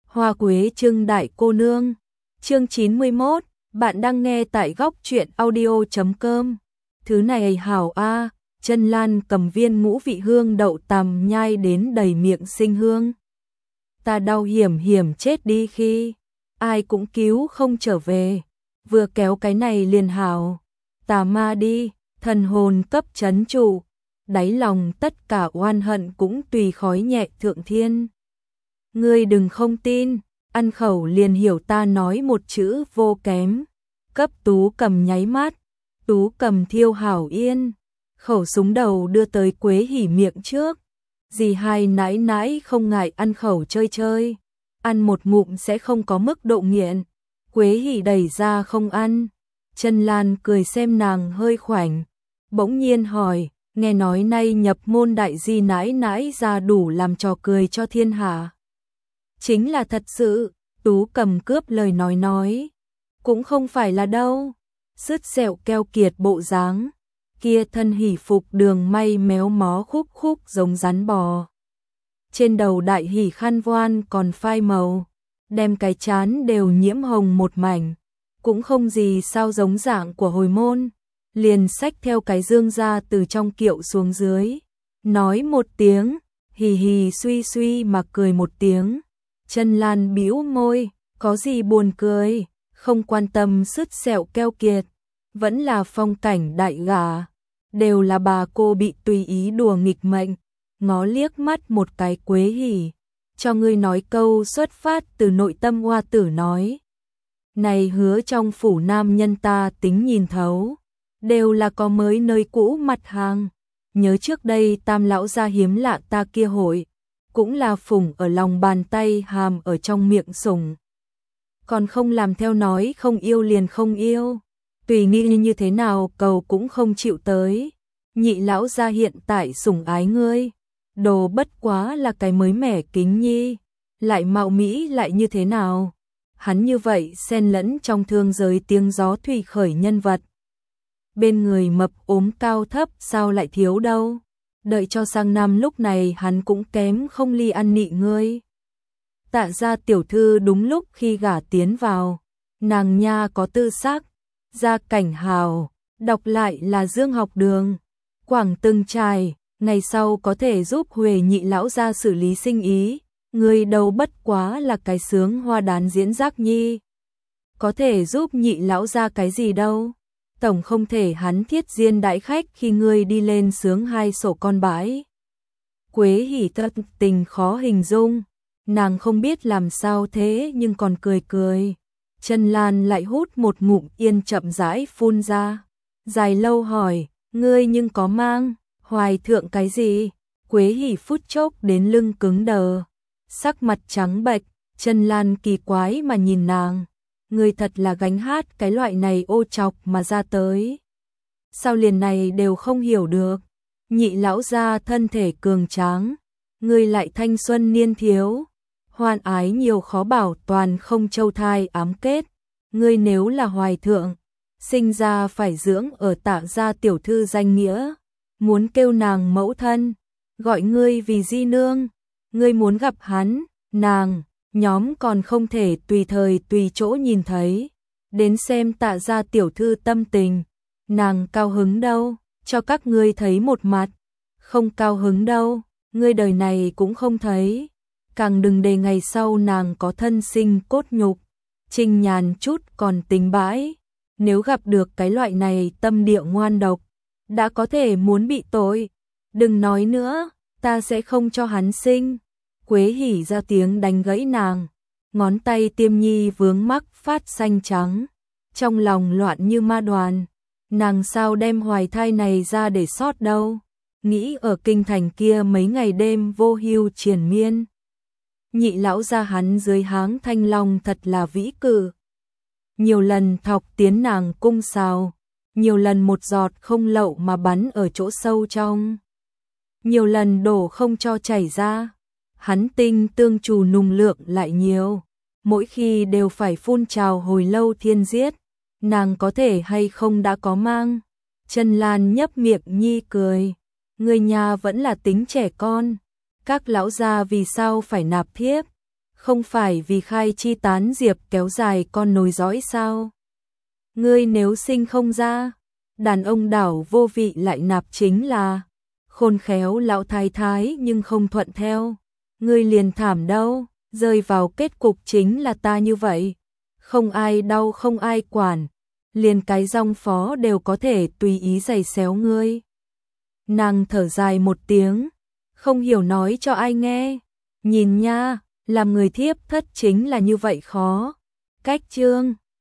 Hoa quế trưng đại cô nương. Chương 91, bạn đang nghe tại góc truyện audio.com. Thứ này hảo a, Chân Lan cầm viên ngũ vị hương đậu tằm nhai đến đầy miệng sinh hương. Ta đau hiểm hiểm chết đi khi ai cũng cứu không trở về, vừa kéo cái này liền hảo. Tà ma đi, thần hồn cấp trấn trụ, đáy lòng tất cả oan hận cũng tùy khói nhẹ thượng thiên. Ngươi đừng không tin, ăn khẩu liền hiểu ta nói một chữ vô kém. Cấp Tú Cầm nháy mắt, Tú Cầm thiêu hảo yên, khẩu súng đầu đưa tới Quế Hỉ miệng trước. Dì hai nãi nãi không ngại ăn khẩu chơi chơi, ăn một ngụm sẽ không có mức độ nghiện. Quế Hỉ đẩy ra không ăn. Chân Lan cười xem nàng hơi khoảnh, bỗng nhiên hỏi, nghe nói nay nhập môn đại di nãi nãi ra đủ làm trò cười cho thiên hạ. Chính là thật sự, Tú Cầm cướp lời nói. Cũng không phải là đâu. Sứt sẹo keo kiệt bộ dáng, kia thân hỉ phục đường may méo mó khúc khúc giống rắn bò. Trên đầu đại hỉ khăn voan còn phai màu, đem cái chán đều nhiễm hồng một mảnh, cũng không gì sao giống dạng của hồi môn. Liền xách theo cái dương ra từ trong kiệu xuống dưới, nói một tiếng, hì hì suy suy mà cười một tiếng. Chân Lan bĩu môi, có gì buồn cười, không quan tâm sứt sẹo keo kiệt, vẫn là phong cảnh đại gà, đều là bà cô bị tùy ý đùa nghịch mệnh. Ngó liếc mắt một cái Quế Hỉ, cho ngươi nói câu xuất phát từ nội tâm hoa tử nói. Này hứa trong phủ nam nhân ta tính nhìn thấu, đều là có mới nơi cũ mặt hàng. Nhớ trước đây Tam lão gia hiếm lạ ta kia hội, cũng là phủng ở lòng bàn tay hàm ở trong miệng sủng. Còn không làm theo nói không yêu liền không yêu, tùy nghĩ như thế nào cầu cũng không chịu tới. Nhị lão gia hiện tại sủng ái ngươi, đồ bất quá là cái mới mẻ kính nhi, lại mạo mỹ lại như thế nào. Hắn như vậy xen lẫn trong thương giới tiếng gió thủy khởi nhân vật. Bên người mập ốm cao thấp sao lại thiếu đâu. Đợi cho sang năm lúc này hắn cũng kém không ly ăn nị ngươi. Tạ gia tiểu thư đúng lúc khi gả tiến vào, nàng nha có tư sắc, gia cảnh hào, đọc lại là Dương học đường, quảng từng trài, ngày sau có thể giúp Huệ nhị lão gia xử lý sinh ý. Người đầu bất quá là cái sướng hoa đán diễn giác nhi, có thể giúp nhị lão gia cái gì đâu. Tổng không thể hắn thiết diên đãi khách khi ngươi đi lên sướng hai sổ con bãi. Quế Hỉ thật tình khó hình dung, nàng không biết làm sao thế nhưng còn cười cười. Chân Lan lại hút một ngụm yên chậm rãi phun ra, dài lâu hỏi, ngươi nhưng có mang hoài thượng cái gì? Quế Hỉ phút chốc đến lưng cứng đờ, sắc mặt trắng bệch. Chân Lan kỳ quái mà nhìn nàng, ngươi thật là gánh hát cái loại này ô chọc mà ra tới. Sao liền này đều không hiểu được, nhị lão gia thân thể cường tráng, ngươi lại thanh xuân niên thiếu, hoan ái nhiều khó bảo toàn không châu thai ám kết. Ngươi nếu là hoài thượng, sinh ra phải dưỡng ở Tạ gia tiểu thư danh nghĩa, muốn kêu nàng mẫu thân, gọi ngươi vì di nương. Ngươi muốn gặp hắn, nàng nhóm còn không thể tùy thời tùy chỗ nhìn thấy, đến xem Tạ gia tiểu thư tâm tình, nàng cao hứng đâu, cho các ngươi thấy một mặt, không cao hứng đâu, ngươi đời này cũng không thấy, càng đừng để ngày sau nàng có thân sinh cốt nhục, Trinh nhàn chút còn tính bãi, nếu gặp được cái loại này tâm địa ngoan độc, đã có thể muốn bị tội, đừng nói nữa, ta sẽ không cho hắn sinh. Quế Hỉ ra tiếng đánh gãy nàng, ngón tay tiêm nhi vướng mắc phát xanh trắng, trong lòng loạn như ma đoàn, nàng sao đem hoài thai này ra để sót đâu, nghĩ ở kinh thành kia mấy ngày đêm vô hưu triền miên. Nhị lão gia hắn dưới háng thanh long thật là vĩ cử, nhiều lần thọc tiến nàng cung sào, nhiều lần một giọt không lậu mà bắn ở chỗ sâu trong, nhiều lần đổ không cho chảy ra. Hắn tinh tương trù nùng lượng lại nhiều, mỗi khi đều phải phun trào hồi lâu thiên giết, nàng có thể hay không đã có mang. Chân Lan nhấp miệng nhi cười, người nhà vẫn là tính trẻ con, các lão gia vì sao phải nạp thiếp, không phải vì khai chi tán diệp kéo dài con nối dõi sao? Ngươi nếu sinh không ra, đàn ông đảo vô vị lại nạp chính là khôn khéo lão thái thái nhưng không thuận theo. Ngươi liền thảm đâu, rơi vào kết cục chính là ta như vậy. Không ai đau không ai quản, liền cái rong phó đều có thể tùy ý giày xéo ngươi. Nàng thở dài một tiếng, không hiểu nói cho ai nghe. Nhìn nha, làm người thiếp thất chính là như vậy khó. Cách chương